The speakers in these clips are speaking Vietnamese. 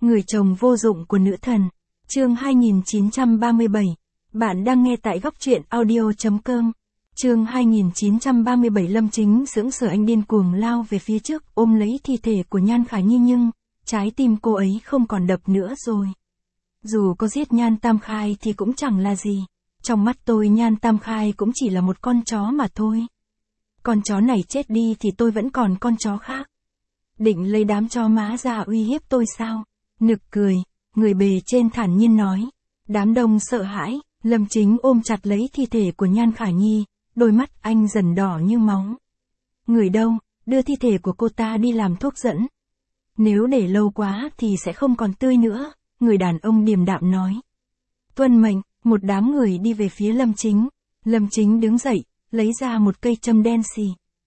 Người chồng vô dụng của nữ thần. Chương 2937. Bạn đang nghe tại góc truyện audio.com. Chương 2937. Lâm Chính sững sờ, anh điên cuồng lao về phía trước, ôm lấy thi thể của Nhan Khả Nhi, nhưng trái tim cô ấy không còn đập nữa rồi. Dù có giết Nhan Tam Khai thì cũng chẳng là gì. Trong mắt tôi Nhan Tam Khai cũng chỉ là một con chó mà thôi. Con chó này chết đi thì tôi vẫn còn con chó khác. Định lấy đám chó má ra uy hiếp tôi sao? Nực cười, người bề trên thản nhiên nói. Đám đông sợ hãi, Lâm Chính ôm chặt lấy thi thể của Nhan Khả Nhi, đôi mắt anh dần đỏ như máu. Người đâu, đưa thi thể của cô ta đi làm thuốc dẫn. Nếu để lâu quá thì sẽ không còn tươi nữa, người đàn ông điềm đạm nói. Tuân mệnh, một đám người đi về phía Lâm Chính. Lâm Chính đứng dậy, lấy ra một cây châm đen xì.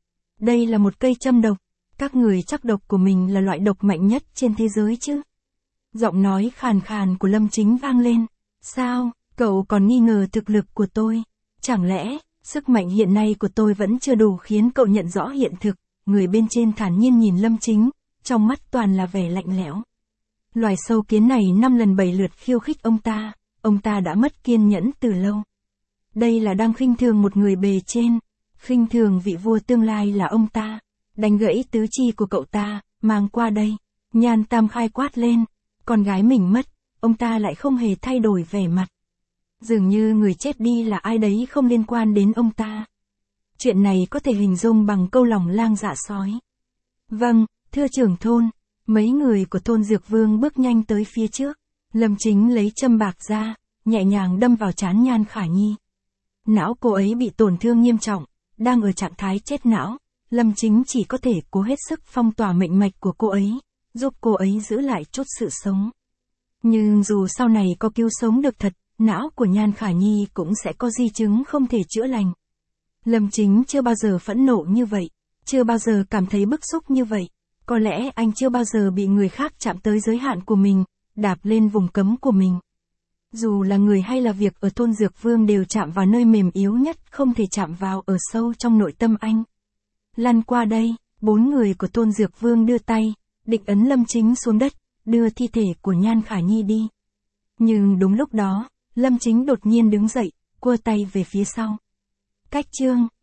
Đây là một cây châm độc. Các người chắc độc của mình là loại độc mạnh nhất trên thế giới chứ? Giọng nói khàn khàn của Lâm Chính vang lên. Sao, cậu còn nghi ngờ thực lực của tôi? Chẳng lẽ, sức mạnh hiện nay của tôi vẫn chưa đủ khiến cậu nhận rõ hiện thực? Người bên trên thản nhiên nhìn Lâm Chính, trong mắt toàn là vẻ lạnh lẽo. Loài sâu kiến này 5 lần 7 lượt khiêu khích ông ta đã mất kiên nhẫn từ lâu. Đây là đang khinh thường một người bề trên, khinh thường vị vua tương lai là ông ta. Đánh gãy tứ chi của cậu ta, mang qua đây. Nhan Tam Khai quát lên, con gái mình mất, ông ta lại không hề thay đổi vẻ mặt. Dường như người chết đi là ai đấy không liên quan đến ông ta. Chuyện này có thể hình dung bằng câu lòng lang dạ sói. Vâng, thưa trưởng thôn, mấy người của thôn Dược Vương bước nhanh tới phía trước. Lâm Chính lấy châm bạc ra, nhẹ nhàng đâm vào trán Nhan Khả Nhi. Não cô ấy bị tổn thương nghiêm trọng, đang ở trạng thái chết não. Lâm Chính chỉ có thể cố hết sức phong tỏa mệnh mạch của cô ấy, giúp cô ấy giữ lại chút sự sống. Nhưng dù sau này có cứu sống được thật, não của Nhan Khả Nhi cũng sẽ có di chứng không thể chữa lành. Lâm Chính chưa bao giờ phẫn nộ như vậy, chưa bao giờ cảm thấy bức xúc như vậy. Có lẽ anh chưa bao giờ bị người khác chạm tới giới hạn của mình, đạp lên vùng cấm của mình. Dù là người hay là việc ở thôn Dược Vương đều chạm vào nơi mềm yếu nhất, không thể chạm vào ở sâu trong nội tâm anh. Lăn qua đây, 4 người của thôn Dược Vương đưa tay, định ấn Lâm Chính xuống đất, đưa thi thể của Nhan Khả Nhi đi. Nhưng đúng lúc đó, Lâm Chính đột nhiên đứng dậy, cua tay về phía sau. Cách chương